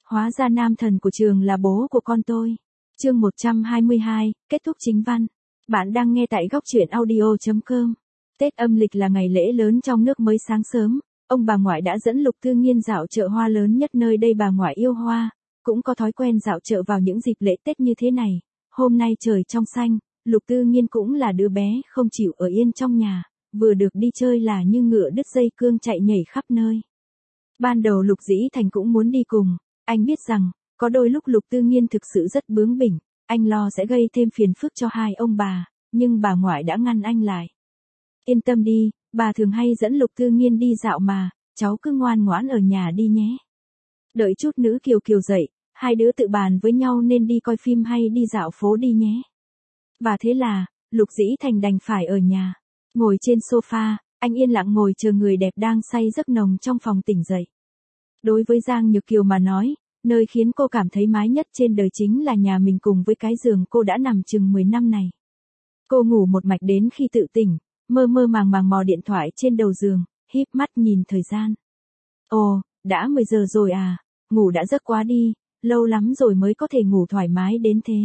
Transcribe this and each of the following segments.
Hóa ra nam thần của trường là bố của con tôi. Chương 122, kết thúc chính văn. Bạn đang nghe tại góc truyện audio.com. Tết âm lịch là ngày lễ lớn trong nước. Mới sáng sớm, ông bà ngoại đã dẫn Lục Tư Nghiên dạo chợ hoa lớn nhất nơi đây. Bà ngoại yêu hoa, cũng có thói quen dạo chợ vào những dịp lễ Tết như thế này. Hôm nay trời trong xanh, Lục Tư Nghiên cũng là đứa bé không chịu ở yên trong nhà, vừa được đi chơi là như ngựa đứt dây cương chạy nhảy khắp nơi. Ban đầu Lục Dĩ Thành cũng muốn đi cùng, anh biết rằng, có đôi lúc Lục Tư Nghiên thực sự rất bướng bỉnh, anh lo sẽ gây thêm phiền phức cho hai ông bà, nhưng bà ngoại đã ngăn anh lại. Yên tâm đi, bà thường hay dẫn Lục Tư Nghiên đi dạo mà, cháu cứ ngoan ngoãn ở nhà đi nhé. Đợi chút nữa Kiều Kiều dậy, hai đứa tự bàn với nhau nên đi coi phim hay đi dạo phố đi nhé. Và thế là, Lục Dĩ Thành đành phải ở nhà. Ngồi trên sofa, anh yên lặng ngồi chờ người đẹp đang say giấc nồng trong phòng tỉnh dậy. Đối với Giang Nhược Kiều mà nói, nơi khiến cô cảm thấy mái nhất trên đời chính là nhà mình cùng với cái giường cô đã nằm chừng 10 năm này. Cô ngủ một mạch đến khi tự tỉnh, mơ mơ màng màng mò điện thoại trên đầu giường, híp mắt nhìn thời gian. Ồ, đã 10 giờ rồi à, ngủ đã giấc quá đi, lâu lắm rồi mới có thể ngủ thoải mái đến thế.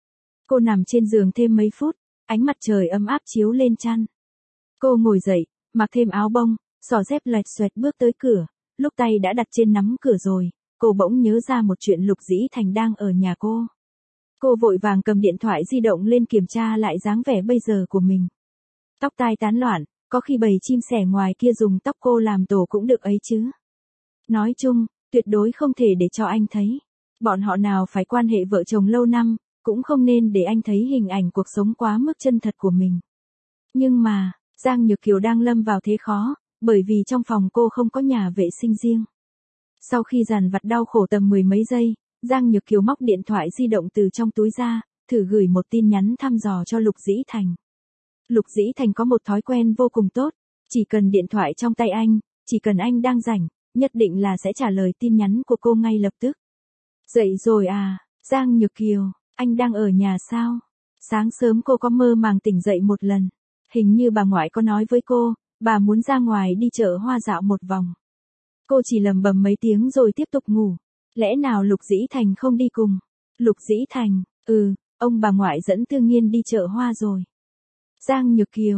Cô nằm trên giường thêm mấy phút, ánh mặt trời ấm áp chiếu lên chăn. Cô ngồi dậy, mặc thêm áo bông, xỏ dép loẹt xoẹt bước tới cửa, lúc tay đã đặt trên nắm cửa rồi, cô bỗng nhớ ra một chuyện. Lục Dĩ Thành đang ở nhà cô. Cô vội vàng cầm điện thoại di động lên kiểm tra lại dáng vẻ bây giờ của mình. Tóc tai tán loạn, có khi bầy chim sẻ ngoài kia dùng tóc cô làm tổ cũng được ấy chứ. Nói chung, tuyệt đối không thể để cho anh thấy. Bọn họ nào phải quan hệ vợ chồng lâu năm, cũng không nên để anh thấy hình ảnh cuộc sống quá mức chân thật của mình. Nhưng mà, Giang Nhược Kiều đang lâm vào thế khó, bởi vì trong phòng cô không có nhà vệ sinh riêng. Sau khi dằn vặt đau khổ tầm 10 mấy giây, Giang Nhược Kiều móc điện thoại di động từ trong túi ra, thử gửi một tin nhắn thăm dò cho Lục Dĩ Thành. Lục Dĩ Thành có một thói quen vô cùng tốt, chỉ cần điện thoại trong tay anh, chỉ cần anh đang rảnh, nhất định là sẽ trả lời tin nhắn của cô ngay lập tức. Dậy rồi à, Giang Nhược Kiều, anh đang ở nhà sao? Sáng sớm cô có mơ màng tỉnh dậy một lần. Hình như bà ngoại có nói với cô, bà muốn ra ngoài đi chợ hoa dạo một vòng. Cô chỉ lầm bầm mấy tiếng rồi tiếp tục ngủ. Lẽ nào Lục Dĩ Thành không đi cùng? Lục Dĩ Thành, ông bà ngoại dẫn Tư Nghiên đi chợ hoa rồi. Giang Nhược Kiều,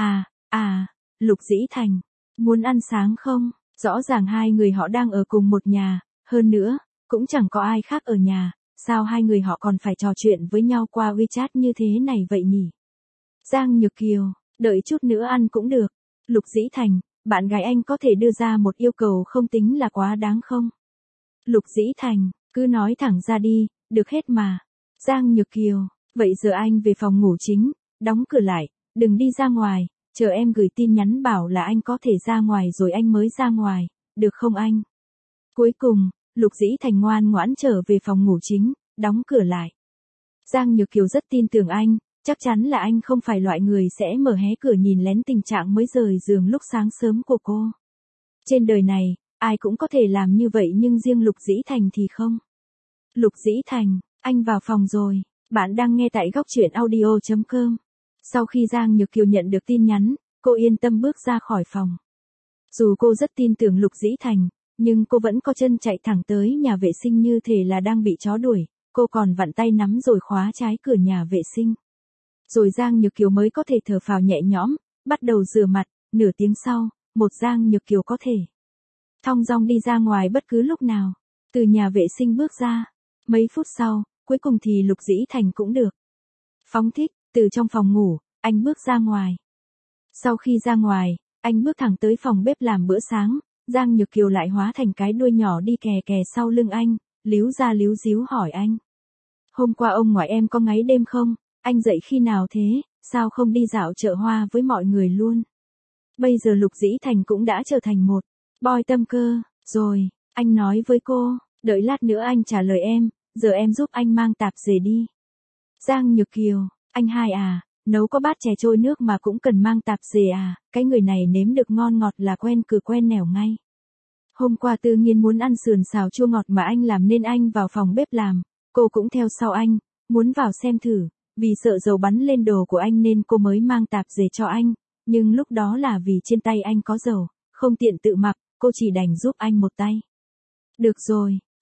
Lục Dĩ Thành, muốn ăn sáng không? Rõ ràng hai người họ đang ở cùng một nhà, hơn nữa, cũng chẳng có ai khác ở nhà, sao hai người họ còn phải trò chuyện với nhau qua WeChat như thế này vậy nhỉ? Giang Nhược Kiều, đợi chút nữa ăn cũng được. Lục Dĩ Thành, bạn gái anh có thể đưa ra một yêu cầu không tính là quá đáng không? Lục Dĩ Thành, cứ nói thẳng ra đi, được hết mà. Giang Nhược Kiều, vậy giờ anh về phòng ngủ chính, đóng cửa lại, đừng đi ra ngoài, chờ em gửi tin nhắn bảo là anh có thể ra ngoài rồi anh mới ra ngoài, được không anh? Cuối cùng, Lục Dĩ Thành ngoan ngoãn trở về phòng ngủ chính, đóng cửa lại. Giang Nhược Kiều rất tin tưởng anh, chắc chắn là anh không phải loại người sẽ mở hé cửa nhìn lén tình trạng mới rời giường lúc sáng sớm của cô. Trên đời này, ai cũng có thể làm như vậy nhưng riêng Lục Dĩ Thành thì không. Lục Dĩ Thành, anh vào phòng rồi, bạn đang nghe tại góc truyện audio.com. Sau khi Giang Nhược Kiều nhận được tin nhắn, cô yên tâm bước ra khỏi phòng. Dù cô rất tin tưởng Lục Dĩ Thành, nhưng cô vẫn có chân chạy thẳng tới nhà vệ sinh như thể là đang bị chó đuổi, cô còn vặn tay nắm rồi khóa trái cửa nhà vệ sinh. Rồi Giang Nhược Kiều mới có thể thở phào nhẹ nhõm, bắt đầu rửa mặt, nửa tiếng sau, một Giang Nhược Kiều có thể thong dong đi ra ngoài bất cứ lúc nào. Từ nhà vệ sinh bước ra, mấy phút sau, cuối cùng thì Lục Dĩ Thành cũng được phóng thích, từ trong phòng ngủ, anh bước ra ngoài. Sau khi ra ngoài, anh bước thẳng tới phòng bếp làm bữa sáng, Giang Nhược Kiều lại hóa thành cái đuôi nhỏ đi kè kè sau lưng anh, líu ra líu díu hỏi anh. Hôm qua ông ngoại em có ngáy đêm không? Anh dậy khi nào thế, sao không đi dạo chợ hoa với mọi người luôn? Bây giờ Lục Dĩ Thành cũng đã trở thành một boy tâm cơ, rồi, anh nói với cô, đợi lát nữa anh trả lời em, giờ em giúp anh mang tạp dề đi. Giang Nhược Kiều, anh hai à, nấu có bát chè trôi nước mà cũng cần mang tạp dề à, cái người này nếm được ngon ngọt là quen cửa quen nẻo ngay. Hôm qua Tư Nghiên muốn ăn sườn xào chua ngọt mà anh làm nên anh vào phòng bếp làm, cô cũng theo sau anh, muốn vào xem thử, vì sợ dầu bắn lên đồ của anh nên cô mới mang tạp dề cho anh, nhưng lúc đó là vì trên tay anh có dầu, không tiện tự mặc, cô chỉ đành giúp anh một tay. Được rồi,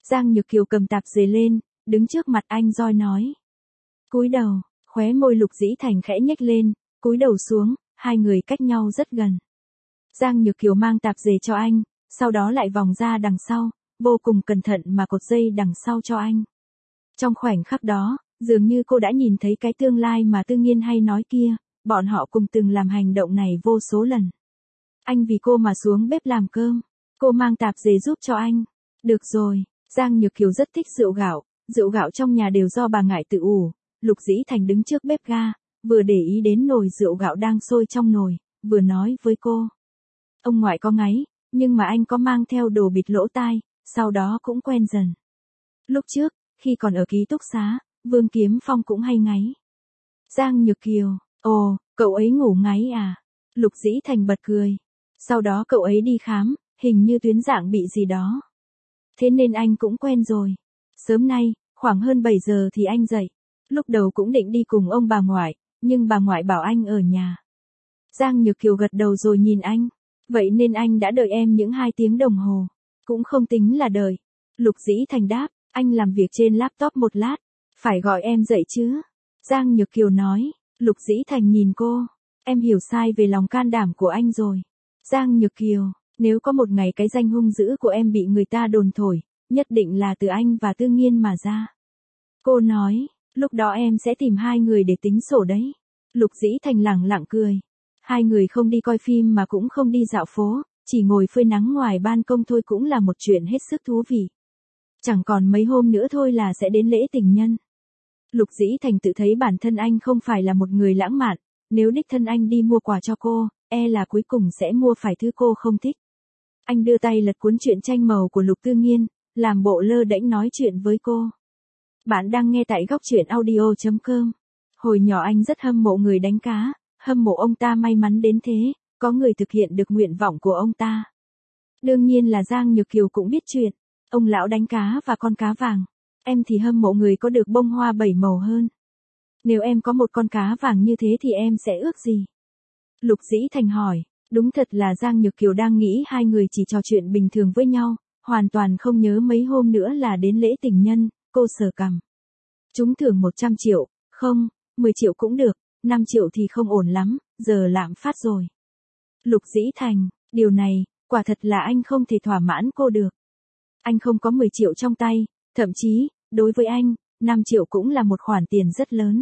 Giang Nhược Kiều cầm tạp dề lên, đứng trước mặt anh roi nói. Cúi đầu, khóe môi Lục Dĩ Thành khẽ nhếch lên, cúi đầu xuống, hai người cách nhau rất gần. Giang Nhược Kiều mang tạp dề cho anh, sau đó lại vòng ra đằng sau, vô cùng cẩn thận mà cột dây đằng sau cho anh. Trong khoảnh khắc đó, dường như cô đã nhìn thấy cái tương lai mà Tư Nghiên hay nói kia, bọn họ cùng từng làm hành động này vô số lần. Anh vì cô mà xuống bếp làm cơm, cô mang tạp dề giúp cho anh. Được rồi, Giang Nhược Kiều rất thích rượu gạo trong nhà đều do bà Ngải tự ủ. Lục Dĩ Thành đứng trước bếp ga, vừa để ý đến nồi rượu gạo đang sôi trong nồi, vừa nói với cô. Ông ngoại có ngáy, nhưng mà anh có mang theo đồ bịt lỗ tai, sau đó cũng quen dần. Lúc trước, khi còn ở ký túc xá, Vương Kiếm Phong cũng hay ngáy. Giang Nhược Kiều, ồ, cậu ấy ngủ ngáy à? Lục Dĩ Thành bật cười. Sau đó cậu ấy đi khám, hình như tuyến dạng bị gì đó. Thế nên anh cũng quen rồi. Sớm nay, khoảng hơn 7 giờ thì anh dậy. Lúc đầu cũng định đi cùng ông bà ngoại, nhưng bà ngoại bảo anh ở nhà. Giang Nhược Kiều gật đầu rồi nhìn anh. Vậy nên anh đã đợi em những 2 tiếng đồng hồ. Cũng không tính là đợi. Lục Dĩ Thành đáp, anh làm việc trên laptop một lát. Phải gọi em dậy chứ? Giang Nhược Kiều nói. Lục Dĩ Thành nhìn cô. Em hiểu sai về lòng can đảm của anh rồi. Giang Nhược Kiều, nếu có một ngày cái danh hung dữ của em bị người ta đồn thổi, nhất định là từ anh và Tư Nghiên mà ra. Cô nói, lúc đó em sẽ tìm hai người để tính sổ đấy. Lục Dĩ Thành lẳng lặng cười. Hai người không đi coi phim mà cũng không đi dạo phố, chỉ ngồi phơi nắng ngoài ban công thôi cũng là một chuyện hết sức thú vị. Chẳng còn mấy hôm nữa thôi là sẽ đến lễ tình nhân. Lục Dĩ Thành tự thấy bản thân anh không phải là một người lãng mạn, nếu đích thân anh đi mua quà cho cô, là cuối cùng sẽ mua phải thứ cô không thích. Anh đưa tay lật cuốn truyện tranh màu của Lục Tư Nghiên, làm bộ lơ đễnh nói chuyện với cô. Bạn đang nghe tại góc truyện audio.com. Hồi nhỏ anh rất hâm mộ người đánh cá, hâm mộ ông ta may mắn đến thế, có người thực hiện được nguyện vọng của ông ta. Đương nhiên là Giang Nhược Kiều cũng biết chuyện, ông lão đánh cá và con cá vàng. Em thì hâm mộ người có được bông hoa 7 màu hơn. Nếu em có một con cá vàng như thế thì em sẽ ước gì? Lục Dĩ Thành hỏi, đúng thật là Giang Nhược Kiều đang nghĩ hai người chỉ trò chuyện bình thường với nhau, hoàn toàn không nhớ mấy hôm nữa là đến lễ tình nhân, cô sờ cằm. Trúng thưởng 100 triệu, không, 10 triệu cũng được, 5 triệu thì không ổn lắm, giờ lạm phát rồi. Lục Dĩ Thành, điều này, quả thật là anh không thể thỏa mãn cô được. Anh không có 10 triệu trong tay, thậm chí, đối với anh, 5 triệu cũng là một khoản tiền rất lớn.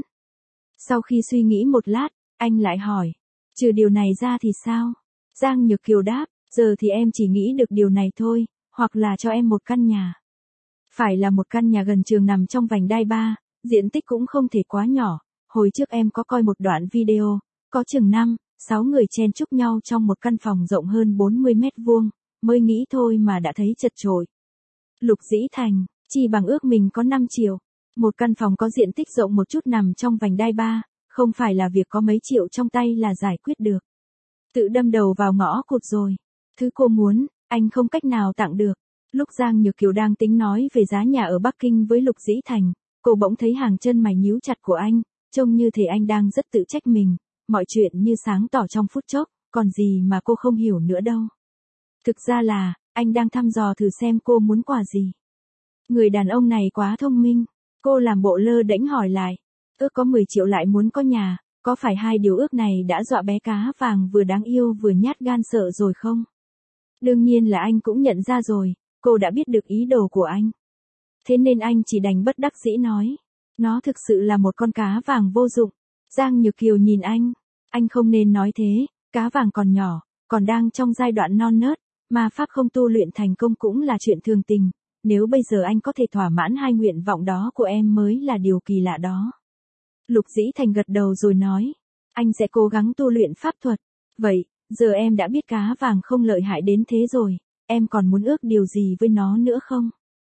Sau khi suy nghĩ một lát, anh lại hỏi, trừ điều này ra thì sao? Giang Nhược Kiều đáp, giờ thì em chỉ nghĩ được điều này thôi, hoặc là cho em một căn nhà. Phải là một căn nhà gần trường nằm trong vành đai 3, diện tích cũng không thể quá nhỏ. Hồi trước em có coi một đoạn video, có chừng 5-6 người chen chúc nhau trong một căn phòng rộng hơn 40 mét vuông, mới nghĩ thôi mà đã thấy chật chội. Lục Dĩ Thành, chỉ bằng ước mình có 5 triệu. Một căn phòng có diện tích rộng một chút nằm trong vành đai 3, không phải là việc có mấy triệu trong tay là giải quyết được. Tự đâm đầu vào ngõ cụt rồi. Thứ cô muốn, anh không cách nào tặng được. Lúc Giang Nhược Kiều đang tính nói về giá nhà ở Bắc Kinh với Lục Dĩ Thành, cô bỗng thấy hàng chân mày nhíu chặt của anh, trông như thể anh đang rất tự trách mình, mọi chuyện như sáng tỏ trong phút chốc, còn gì mà cô không hiểu nữa đâu. Thực ra là, anh đang thăm dò thử xem cô muốn quà gì. Người đàn ông này quá thông minh, cô làm bộ lơ đễnh hỏi lại, ước có 10 triệu lại muốn có nhà, có phải hai điều ước này đã dọa bé cá vàng vừa đáng yêu vừa nhát gan sợ rồi không? Đương nhiên là anh cũng nhận ra rồi, cô đã biết được ý đồ của anh. Thế nên anh chỉ đành bất đắc dĩ nói, nó thực sự là một con cá vàng vô dụng. Giang Nhược Kiều nhìn anh không nên nói thế, cá vàng còn nhỏ, còn đang trong giai đoạn non nớt, mà pháp không tu luyện thành công cũng là chuyện thường tình. Nếu bây giờ anh có thể thỏa mãn hai nguyện vọng đó của em mới là điều kỳ lạ đó. Lục Dĩ Thành gật đầu rồi nói, anh sẽ cố gắng tu luyện pháp thuật. Vậy, giờ em đã biết cá vàng không lợi hại đến thế rồi, em còn muốn ước điều gì với nó nữa không?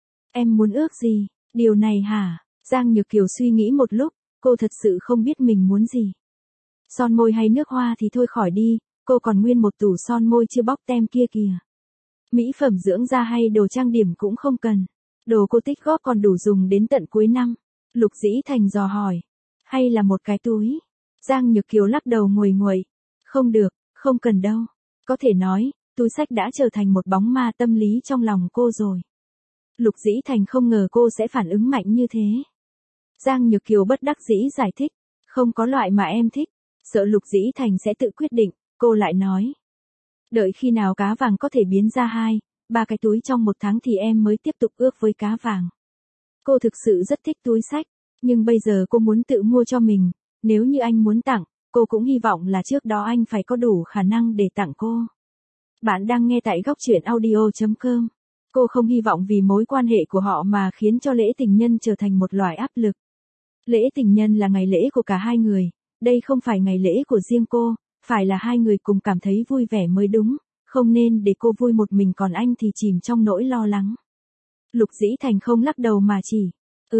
Em muốn ước gì? Điều này hả? Giang Nhược Kiều suy nghĩ một lúc, cô thật sự không biết mình muốn gì. Son môi hay nước hoa thì thôi khỏi đi, cô còn nguyên một tủ son môi chưa bóc tem kia kìa. Mỹ phẩm dưỡng da hay đồ trang điểm cũng không cần. Đồ cô tích góp còn đủ dùng đến tận cuối năm. Lục Dĩ Thành dò hỏi. Hay là một cái túi? Giang Nhược Kiều lắc đầu nguầy nguậy. Không được, không cần đâu. Có thể nói, túi xách đã trở thành một bóng ma tâm lý trong lòng cô rồi. Lục Dĩ Thành không ngờ cô sẽ phản ứng mạnh như thế. Giang Nhược Kiều bất đắc dĩ giải thích, không có loại mà em thích, sợ Lục Dĩ Thành sẽ tự quyết định, cô lại nói. Đợi khi nào cá vàng có thể biến ra 2, 3 cái túi trong một tháng thì em mới tiếp tục ước với cá vàng. Cô thực sự rất thích túi xách, nhưng bây giờ cô muốn tự mua cho mình, nếu như anh muốn tặng, cô cũng hy vọng là trước đó anh phải có đủ khả năng để tặng cô. Bạn đang nghe tại góc truyện audio.com. Cô không hy vọng vì mối quan hệ của họ mà khiến cho lễ tình nhân trở thành một loại áp lực. Lễ tình nhân là ngày lễ của cả hai người, đây không phải ngày lễ của riêng cô, phải là hai người cùng cảm thấy vui vẻ mới đúng, không nên để cô vui một mình còn anh thì chìm trong nỗi lo lắng. Lục Dĩ Thành không lắc đầu mà chỉ,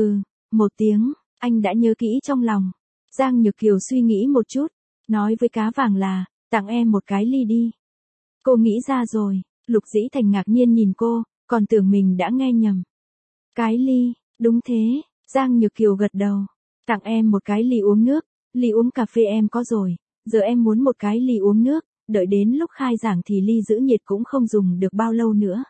một tiếng, anh đã nhớ kỹ trong lòng. Giang Nhược Kiều suy nghĩ một chút, nói với cá vàng là, tặng em một cái ly đi. Cô nghĩ ra rồi, Lục Dĩ Thành ngạc nhiên nhìn cô, còn tưởng mình đã nghe nhầm. Cái ly, đúng thế, Giang Nhược Kiều gật đầu, tặng em một cái ly uống nước, ly uống cà phê em có rồi, giờ em muốn một cái ly uống nước, đợi đến lúc khai giảng thì ly giữ nhiệt cũng không dùng được bao lâu nữa.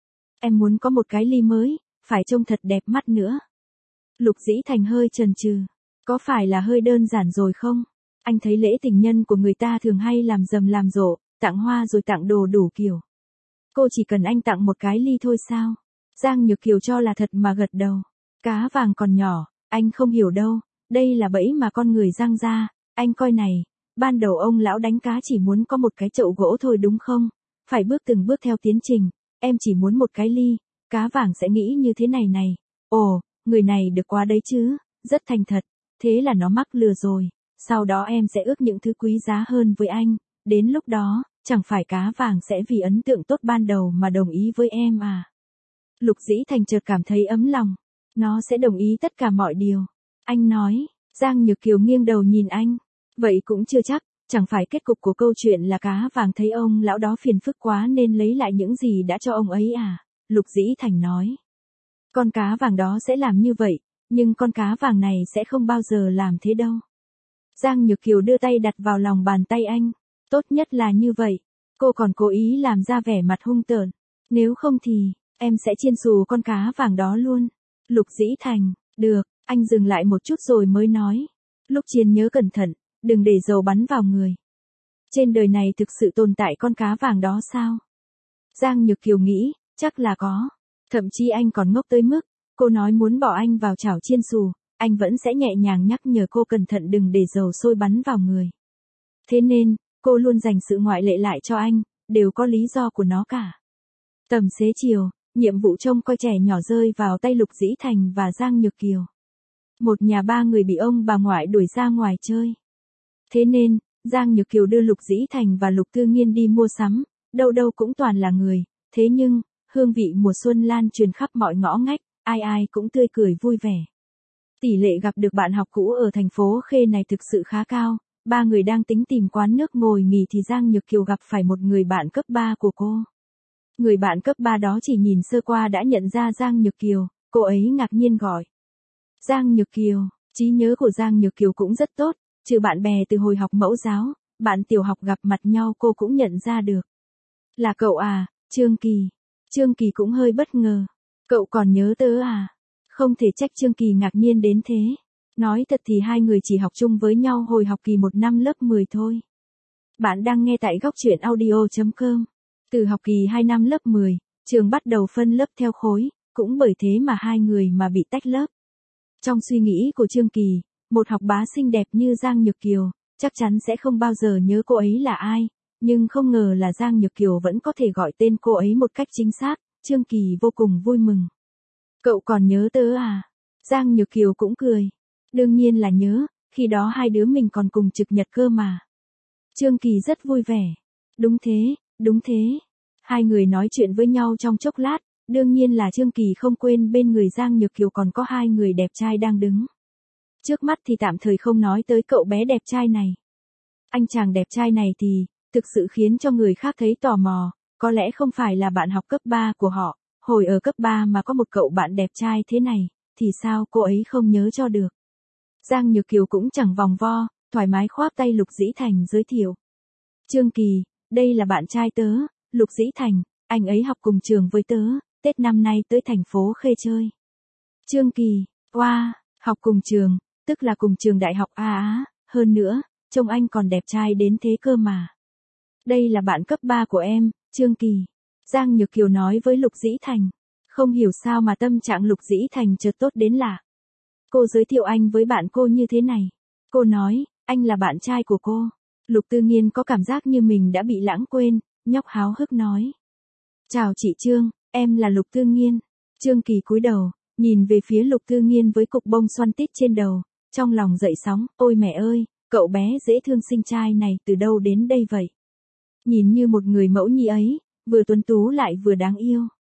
Em muốn có một cái ly mới, phải trông thật đẹp mắt nữa. Lục Dĩ Thành hơi chần chừ, có phải là hơi đơn giản rồi không? Anh thấy lễ tình nhân của người ta thường hay làm rầm làm rộ, tặng hoa rồi tặng đồ đủ kiểu. Cô chỉ cần anh tặng một cái ly thôi sao? Giang Nhược Kiều cho là thật mà gật đầu. Cá vàng còn nhỏ, anh không hiểu đâu, đây là bẫy mà con người giăng ra, anh coi này, ban đầu ông lão đánh cá chỉ muốn có một cái chậu gỗ thôi đúng không? Phải bước từng bước theo tiến trình, em chỉ muốn một cái ly, cá vàng sẽ nghĩ như thế này này. Ồ, người này được quá đấy chứ, rất thành thật, thế là nó mắc lừa rồi, sau đó em sẽ ước những thứ quý giá hơn với anh, đến lúc đó, chẳng phải cá vàng sẽ vì ấn tượng tốt ban đầu mà đồng ý với em à. Lục Dĩ Thành chợt cảm thấy ấm lòng, nó sẽ đồng ý tất cả mọi điều. Anh nói, Giang Nhược Kiều nghiêng đầu nhìn anh, vậy cũng chưa chắc, chẳng phải kết cục của câu chuyện là cá vàng thấy ông lão đó phiền phức quá nên lấy lại những gì đã cho ông ấy à. Lục Dĩ Thành nói, con cá vàng đó sẽ làm như vậy, nhưng con cá vàng này sẽ không bao giờ làm thế đâu. Giang Nhược Kiều đưa tay đặt vào lòng bàn tay anh, tốt nhất là như vậy, cô còn cố ý làm ra vẻ mặt hung tợn, nếu không thì, em sẽ chiên xù con cá vàng đó luôn. Lục Dĩ Thành, được, anh dừng lại một chút rồi mới nói, lúc chiên nhớ cẩn thận, đừng để dầu bắn vào người. Trên đời này thực sự tồn tại con cá vàng đó sao? Giang Nhược Kiều nghĩ, chắc là có. Thậm chí anh còn ngốc tới mức, cô nói muốn bỏ anh vào chảo chiên xù, anh vẫn sẽ nhẹ nhàng nhắc nhở cô cẩn thận đừng để dầu sôi bắn vào người. Thế nên, cô luôn dành sự ngoại lệ lại cho anh, đều có lý do của nó cả. Tầm xế chiều, nhiệm vụ trông coi trẻ nhỏ rơi vào tay Lục Dĩ Thành và Giang Nhược Kiều. Một nhà ba người bị ông bà ngoại đuổi ra ngoài chơi. Thế nên, Giang Nhược Kiều đưa Lục Dĩ Thành và Lục Tư Nghiên đi mua sắm, đâu đâu cũng toàn là người, thế nhưng, hương vị mùa xuân lan truyền khắp mọi ngõ ngách, ai ai cũng tươi cười vui vẻ. Tỷ lệ gặp được bạn học cũ ở thành phố Khê này thực sự khá cao, ba người đang tính tìm quán nước ngồi nghỉ thì Giang Nhược Kiều gặp phải một người bạn cấp 3 của cô. Người bạn cấp 3 đó chỉ nhìn sơ qua đã nhận ra Giang Nhược Kiều, cô ấy ngạc nhiên gọi. Giang Nhược Kiều, trí nhớ của Giang Nhược Kiều cũng rất tốt, trừ bạn bè từ hồi học mẫu giáo, bạn tiểu học gặp mặt nhau cô cũng nhận ra được. Là cậu à, Trương Kỳ. Trương Kỳ cũng hơi bất ngờ. Cậu còn nhớ tớ à? Không thể trách Trương Kỳ ngạc nhiên đến thế. Nói thật thì hai người chỉ học chung với nhau hồi học kỳ 1 năm lớp 10 thôi. Bạn đang nghe tại góc truyện audio.com. Từ học kỳ 2 năm lớp 10, trường bắt đầu phân lớp theo khối, cũng bởi thế mà hai người mà bị tách lớp. Trong suy nghĩ của Trương Kỳ, một học bá xinh đẹp như Giang Nhược Kiều, chắc chắn sẽ không bao giờ nhớ cô ấy là ai, nhưng không ngờ là Giang Nhược Kiều vẫn có thể gọi tên cô ấy một cách chính xác, Trương Kỳ vô cùng vui mừng. Cậu còn nhớ tớ à? Giang Nhược Kiều cũng cười. Đương nhiên là nhớ, khi đó hai đứa mình còn cùng trực nhật cơ mà. Trương Kỳ rất vui vẻ. Đúng thế, đúng thế. Hai người nói chuyện với nhau trong chốc lát, đương nhiên là Trương Kỳ không quên bên người Giang Nhược Kiều còn có hai người đẹp trai đang đứng. Trước mắt thì tạm thời không nói tới cậu bé đẹp trai này. Anh chàng đẹp trai này thì, thực sự khiến cho người khác thấy tò mò, có lẽ không phải là bạn học cấp 3 của họ, hồi ở cấp 3 mà có một cậu bạn đẹp trai thế này, thì sao cô ấy không nhớ cho được. Giang Nhược Kiều cũng chẳng vòng vo, thoải mái khoác tay Lục Dĩ Thành giới thiệu. Trương Kỳ, đây là bạn trai tớ, Lục Dĩ Thành, anh ấy học cùng trường với tớ, Tết năm nay tới thành phố Khê chơi. Trương Kỳ, oa, học cùng trường, tức là cùng trường đại học hơn nữa, trông anh còn đẹp trai đến thế cơ mà. Đây là bạn cấp 3 của em, Trương Kỳ. Giang Nhược Kiều nói với Lục Dĩ Thành. Không hiểu sao mà tâm trạng Lục Dĩ Thành chợt tốt đến lạ. Cô giới thiệu anh với bạn cô như thế này. Cô nói, anh là bạn trai của cô. Lục Tư Nghiên có cảm giác như mình đã bị lãng quên, nhóc háo hức nói. Chào chị Trương, em là Lục Tư Nghiên. Trương Kỳ cúi đầu, nhìn về phía Lục Tư Nghiên với cục bông xoăn tít trên đầu, trong lòng dậy sóng, ôi mẹ ơi, cậu bé dễ thương xinh trai này từ đâu đến đây vậy? Nhìn như một người mẫu nhi ấy, vừa tuấn tú lại vừa đáng yêu.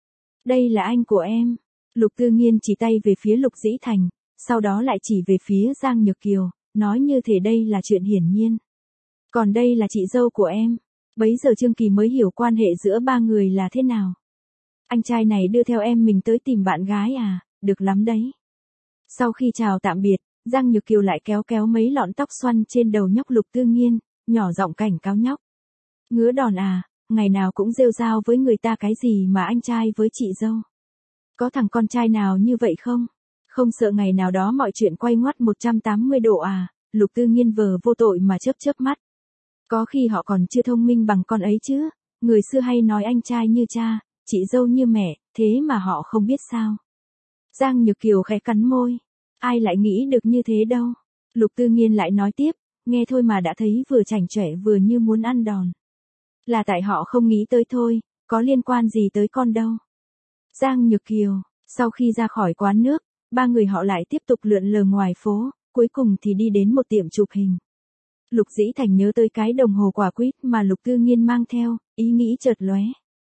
Đây là anh của em. Lục Tư Nghiên chỉ tay về phía Lục Dĩ Thành, sau đó lại chỉ về phía Giang Nhược Kiều, nói như thể đây là chuyện hiển nhiên. Còn đây là chị dâu của em. Bấy giờ Trương Kỳ mới hiểu quan hệ giữa ba người là thế nào. Anh trai này đưa theo em mình tới tìm bạn gái à, được lắm đấy. Sau khi chào tạm biệt, Giang Nhược Kiều lại kéo kéo mấy lọn tóc xoăn trên đầu nhóc Lục Tư Nghiên, nhỏ giọng cảnh cáo nhóc. Ngứa đòn à, ngày nào cũng rêu rao với người ta cái gì mà anh trai với chị dâu. Có thằng con trai nào như vậy không? Không sợ ngày nào đó mọi chuyện quay ngoắt 180 độ à, Lục Tư Nghiên vờ vô tội mà chớp chớp mắt. Có khi họ còn chưa thông minh bằng con ấy chứ, người xưa hay nói anh trai như cha, chị dâu như mẹ, thế mà họ không biết sao. Giang Nhược Kiều khẽ cắn môi, ai lại nghĩ được như thế đâu. Lục Tư Nghiên lại nói tiếp, nghe thôi mà đã thấy vừa chảnh chọe vừa như muốn ăn đòn. Là tại họ không nghĩ tới thôi, có liên quan gì tới con đâu. Giang Nhược Kiều, sau khi ra khỏi quán nước, ba người họ lại tiếp tục lượn lờ ngoài phố, cuối cùng thì đi đến một tiệm chụp hình. Lục Dĩ Thành nhớ tới cái đồng hồ quả quýt mà Lục Tư Nghiên mang theo, ý nghĩ chợt lóe.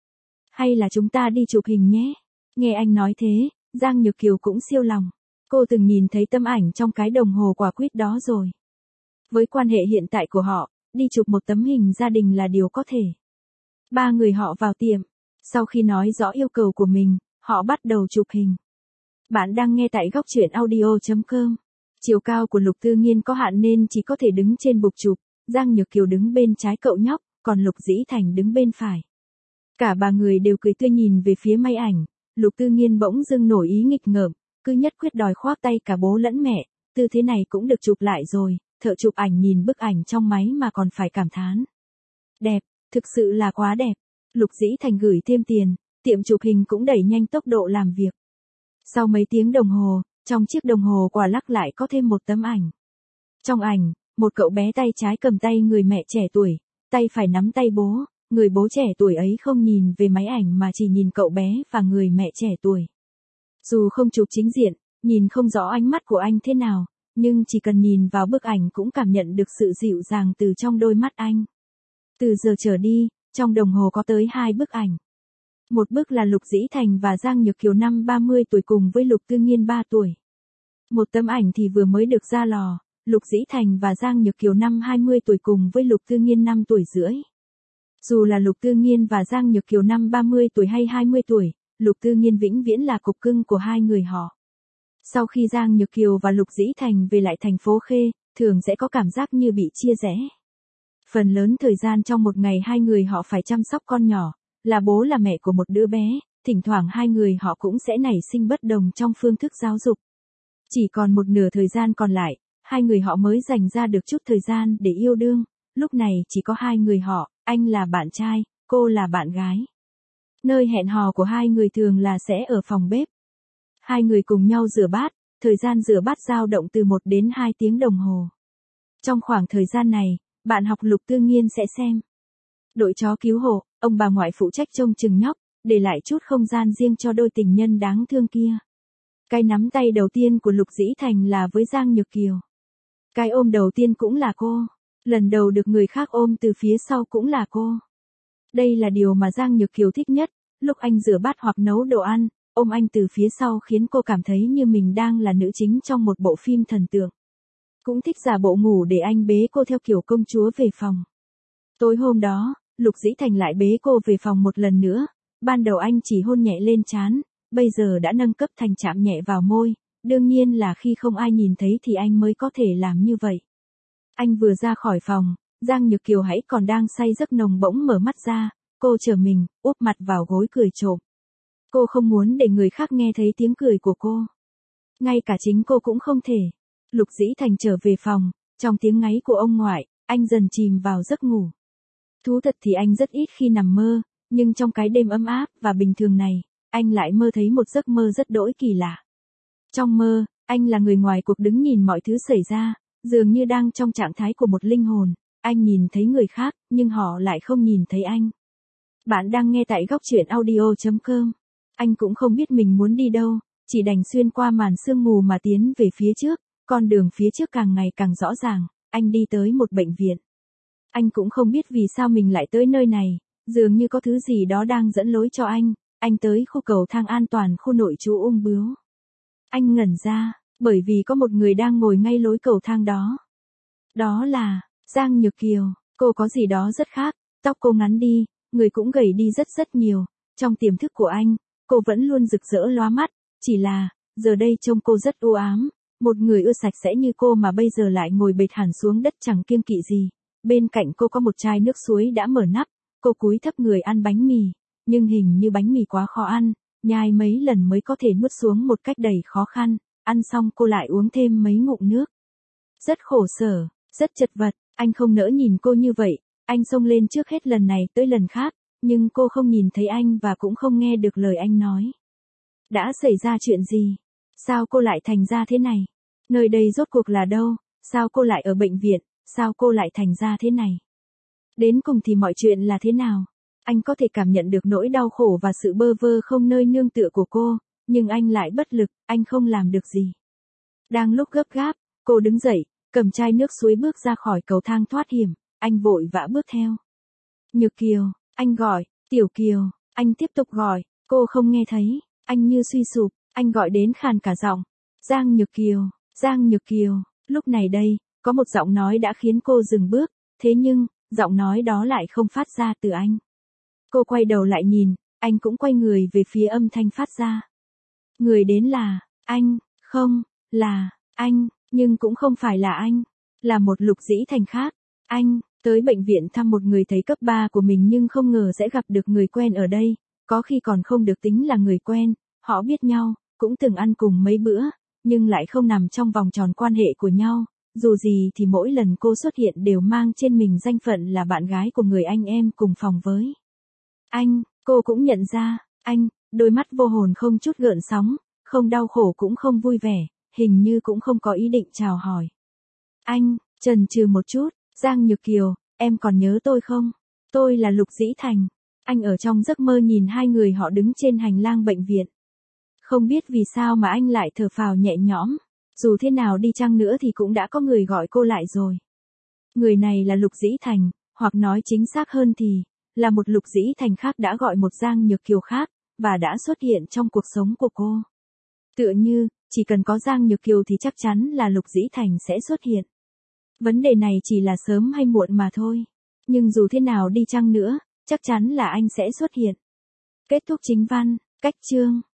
Hay là chúng ta đi chụp hình nhé? Nghe anh nói thế, Giang Nhược Kiều cũng siêu lòng. Cô từng nhìn thấy tấm ảnh trong cái đồng hồ quả quýt đó rồi. Với quan hệ hiện tại của họ, đi chụp một tấm hình gia đình là điều có thể. Ba người họ vào tiệm. Sau khi nói rõ yêu cầu của mình, họ bắt đầu chụp hình. Bạn đang nghe tại góc truyện audio.com. Chiều cao của Lục Tư Nghiên có hạn nên chỉ có thể đứng trên bục chụp, Giang Nhược Kiều đứng bên trái cậu nhóc, còn Lục Dĩ Thành đứng bên phải. Cả ba người đều cười tươi nhìn về phía máy ảnh, Lục Tư Nghiên bỗng dưng nổi ý nghịch ngợm, cứ nhất quyết đòi khoác tay cả bố lẫn mẹ, tư thế này cũng được chụp lại rồi, thợ chụp ảnh nhìn bức ảnh trong máy mà còn phải cảm thán. Đẹp, thực sự là quá đẹp. Lục Dĩ Thành gửi thêm tiền, tiệm chụp hình cũng đẩy nhanh tốc độ làm việc. Sau mấy tiếng đồng hồ, trong chiếc đồng hồ quả lắc lại có thêm một tấm ảnh. Trong ảnh, một cậu bé tay trái cầm tay người mẹ trẻ tuổi, tay phải nắm tay bố, người bố trẻ tuổi ấy không nhìn về máy ảnh mà chỉ nhìn cậu bé và người mẹ trẻ tuổi. Dù không chụp chính diện, nhìn không rõ ánh mắt của anh thế nào, nhưng chỉ cần nhìn vào bức ảnh cũng cảm nhận được sự dịu dàng từ trong đôi mắt anh. Từ giờ trở đi, trong đồng hồ có tới 2 bức ảnh. Một bức là Lục Dĩ Thành và Giang Nhược Kiều năm 30 tuổi cùng với Lục Tư Nghiên 3 tuổi. Một tấm ảnh thì vừa mới được ra lò, Lục Dĩ Thành và Giang Nhược Kiều năm 20 tuổi cùng với Lục Tư Nghiên 5 tuổi rưỡi. Dù là Lục Tư Nghiên và Giang Nhược Kiều năm 30 tuổi hay 20 tuổi, Lục Tư Nghiên vĩnh viễn là cục cưng của hai người họ. Sau khi Giang Nhược Kiều và Lục Dĩ Thành về lại thành phố Khê, thường sẽ có cảm giác như bị chia rẽ. Phần lớn thời gian trong một ngày hai người họ phải chăm sóc con nhỏ, là bố là mẹ của một đứa bé, thỉnh thoảng hai người họ cũng sẽ nảy sinh bất đồng trong phương thức giáo dục. Chỉ còn một nửa thời gian còn lại, hai người họ mới dành ra được chút thời gian để yêu đương, lúc này chỉ có hai người họ, anh là bạn trai, cô là bạn gái. Nơi hẹn hò của hai người thường là sẽ ở phòng bếp. Hai người cùng nhau rửa bát, thời gian rửa bát dao động từ 1 đến 2 tiếng đồng hồ. Trong khoảng thời gian này, bạn học Lục Tư Nghiên sẽ xem Đội chó cứu hộ, ông bà ngoại phụ trách trông chừng nhóc, để lại chút không gian riêng cho đôi tình nhân đáng thương kia. Cái nắm tay đầu tiên của Lục Dĩ Thành là với Giang Nhược Kiều. Cái ôm đầu tiên cũng là cô. Lần đầu được người khác ôm từ phía sau cũng là cô. Đây là điều mà Giang Nhược Kiều thích nhất, lúc anh rửa bát hoặc nấu đồ ăn, ôm anh từ phía sau khiến cô cảm thấy như mình đang là nữ chính trong một bộ phim thần tượng. Cũng thích giả bộ ngủ để anh bế cô theo kiểu công chúa về phòng. Tối hôm đó, Lục Dĩ Thành lại bế cô về phòng một lần nữa, ban đầu anh chỉ hôn nhẹ lên trán, bây giờ đã nâng cấp thành chạm nhẹ vào môi, đương nhiên là khi không ai nhìn thấy thì anh mới có thể làm như vậy. Anh vừa ra khỏi phòng, Giang Nhược Kiều hãy còn đang say giấc nồng bỗng mở mắt ra, cô trở mình, úp mặt vào gối cười trộm. Cô không muốn để người khác nghe thấy tiếng cười của cô. Ngay cả chính cô cũng không thể. Lục Dĩ Thành trở về phòng, trong tiếng ngáy của ông ngoại, anh dần chìm vào giấc ngủ. Thú thật thì anh rất ít khi nằm mơ, nhưng trong cái đêm ấm áp và bình thường này, anh lại mơ thấy một giấc mơ rất đỗi kỳ lạ. Trong mơ, anh là người ngoài cuộc đứng nhìn mọi thứ xảy ra, dường như đang trong trạng thái của một linh hồn. Anh nhìn thấy người khác, nhưng họ lại không nhìn thấy anh. Bạn đang nghe tại góc truyện audio.com. Anh cũng không biết mình muốn đi đâu, chỉ đành xuyên qua màn sương mù mà tiến về phía trước. Con đường phía trước càng ngày càng rõ ràng, anh đi tới một bệnh viện. Anh cũng không biết vì sao mình lại tới nơi này, dường như có thứ gì đó đang dẫn lối cho anh. Anh tới khu cầu thang an toàn khu nội trú ung bướu. Anh ngẩn ra, bởi vì có một người đang ngồi ngay lối cầu thang đó. Đó là Giang Nhược Kiều. Cô có gì đó rất khác, tóc cô ngắn đi, người cũng gầy đi rất rất nhiều. Trong tiềm thức của anh, cô vẫn luôn rực rỡ lóa mắt, chỉ là, giờ đây trông cô rất u ám. Một người ưa sạch sẽ như cô mà bây giờ lại ngồi bệt hẳn xuống đất chẳng kiêng kỵ gì. Bên cạnh cô có một chai nước suối đã mở nắp, cô cúi thấp người ăn bánh mì, nhưng hình như bánh mì quá khó ăn, nhai mấy lần mới có thể nuốt xuống một cách đầy khó khăn, ăn xong cô lại uống thêm mấy ngụm nước. Rất khổ sở, rất chật vật, anh không nỡ nhìn cô như vậy, anh xông lên trước hết lần này tới lần khác, nhưng cô không nhìn thấy anh và cũng không nghe được lời anh nói. Đã xảy ra chuyện gì? Sao cô lại thành ra thế này? Nơi đây rốt cuộc là đâu? Sao cô lại ở bệnh viện? Sao cô lại thành ra thế này? Đến cùng thì mọi chuyện là thế nào? Anh có thể cảm nhận được nỗi đau khổ và sự bơ vơ không nơi nương tựa của cô, nhưng anh lại bất lực, anh không làm được gì. Đang lúc gấp gáp, cô đứng dậy, cầm chai nước suối bước ra khỏi cầu thang thoát hiểm, anh vội vã bước theo. Nhược Kiều, anh gọi, Tiểu Kiều, anh tiếp tục gọi, cô không nghe thấy, anh như suy sụp, anh gọi đến khàn cả giọng. Giang Nhược Kiều, Giang Nhược Kiều, lúc này đây, có một giọng nói đã khiến cô dừng bước, thế nhưng, giọng nói đó lại không phát ra từ anh. Cô quay đầu lại nhìn, anh cũng quay người về phía âm thanh phát ra. Người đến là, anh, không, là, anh, nhưng cũng không phải là anh, là một Lục Dĩ Thành khác. Anh, tới bệnh viện thăm một người thầy cấp 3 của mình nhưng không ngờ sẽ gặp được người quen ở đây, có khi còn không được tính là người quen, họ biết nhau, cũng từng ăn cùng mấy bữa, nhưng lại không nằm trong vòng tròn quan hệ của nhau. Dù gì thì mỗi lần cô xuất hiện đều mang trên mình danh phận là bạn gái của người anh em cùng phòng với. Anh, cô cũng nhận ra, anh, đôi mắt vô hồn không chút gợn sóng, không đau khổ cũng không vui vẻ, hình như cũng không có ý định chào hỏi. Anh, chần chừ một chút, Giang Nhược Kiều, em còn nhớ tôi không? Tôi là Lục Dĩ Thành. Anh ở trong giấc mơ nhìn hai người họ đứng trên hành lang bệnh viện. Không biết vì sao mà anh lại thở phào nhẹ nhõm. Dù thế nào đi chăng nữa thì cũng đã có người gọi cô lại rồi. Người này là Lục Dĩ Thành, hoặc nói chính xác hơn thì, là một Lục Dĩ Thành khác đã gọi một Giang Nhược Kiều khác, và đã xuất hiện trong cuộc sống của cô. Tựa như, chỉ cần có Giang Nhược Kiều thì chắc chắn là Lục Dĩ Thành sẽ xuất hiện. Vấn đề này chỉ là sớm hay muộn mà thôi. Nhưng dù thế nào đi chăng nữa, chắc chắn là anh sẽ xuất hiện. Kết thúc chính văn, cách chương.